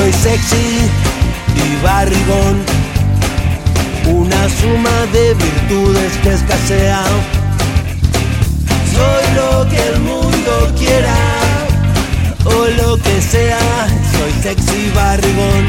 Soy sexy y barrigón, una suma de virtudes que escasea. Soy lo que el mundo quiera o lo que sea. Soy sexy y barrigón.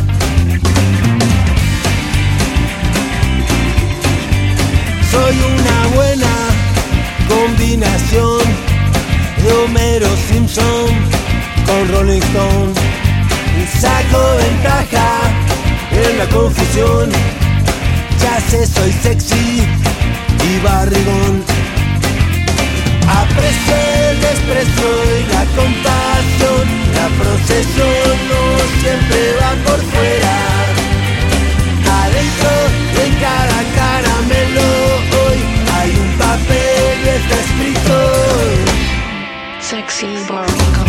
Soy una buena combinación de Homero Simpson con Rolling Stone. Saco ventaja en la confusión. Ya sé, soy sexy y barrigón. Aprecio el desprecio y la compasión. La procesión no siempre va por fuera. Adentro de cada caramelo hoy hay un papel y está escrito Sexy barrigón.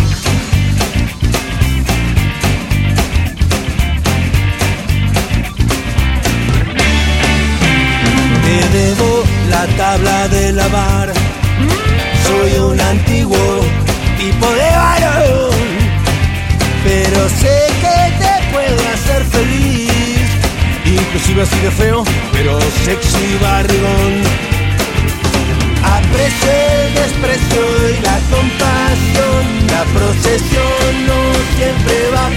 Te debo la tabla de lavar. Soy un antiguo tipo de varón, pero sé que te puedo hacer feliz, inclusive así de feo, pero sexy barrigón. Aprecio el desprecio y la compasión. La procesión no siempre va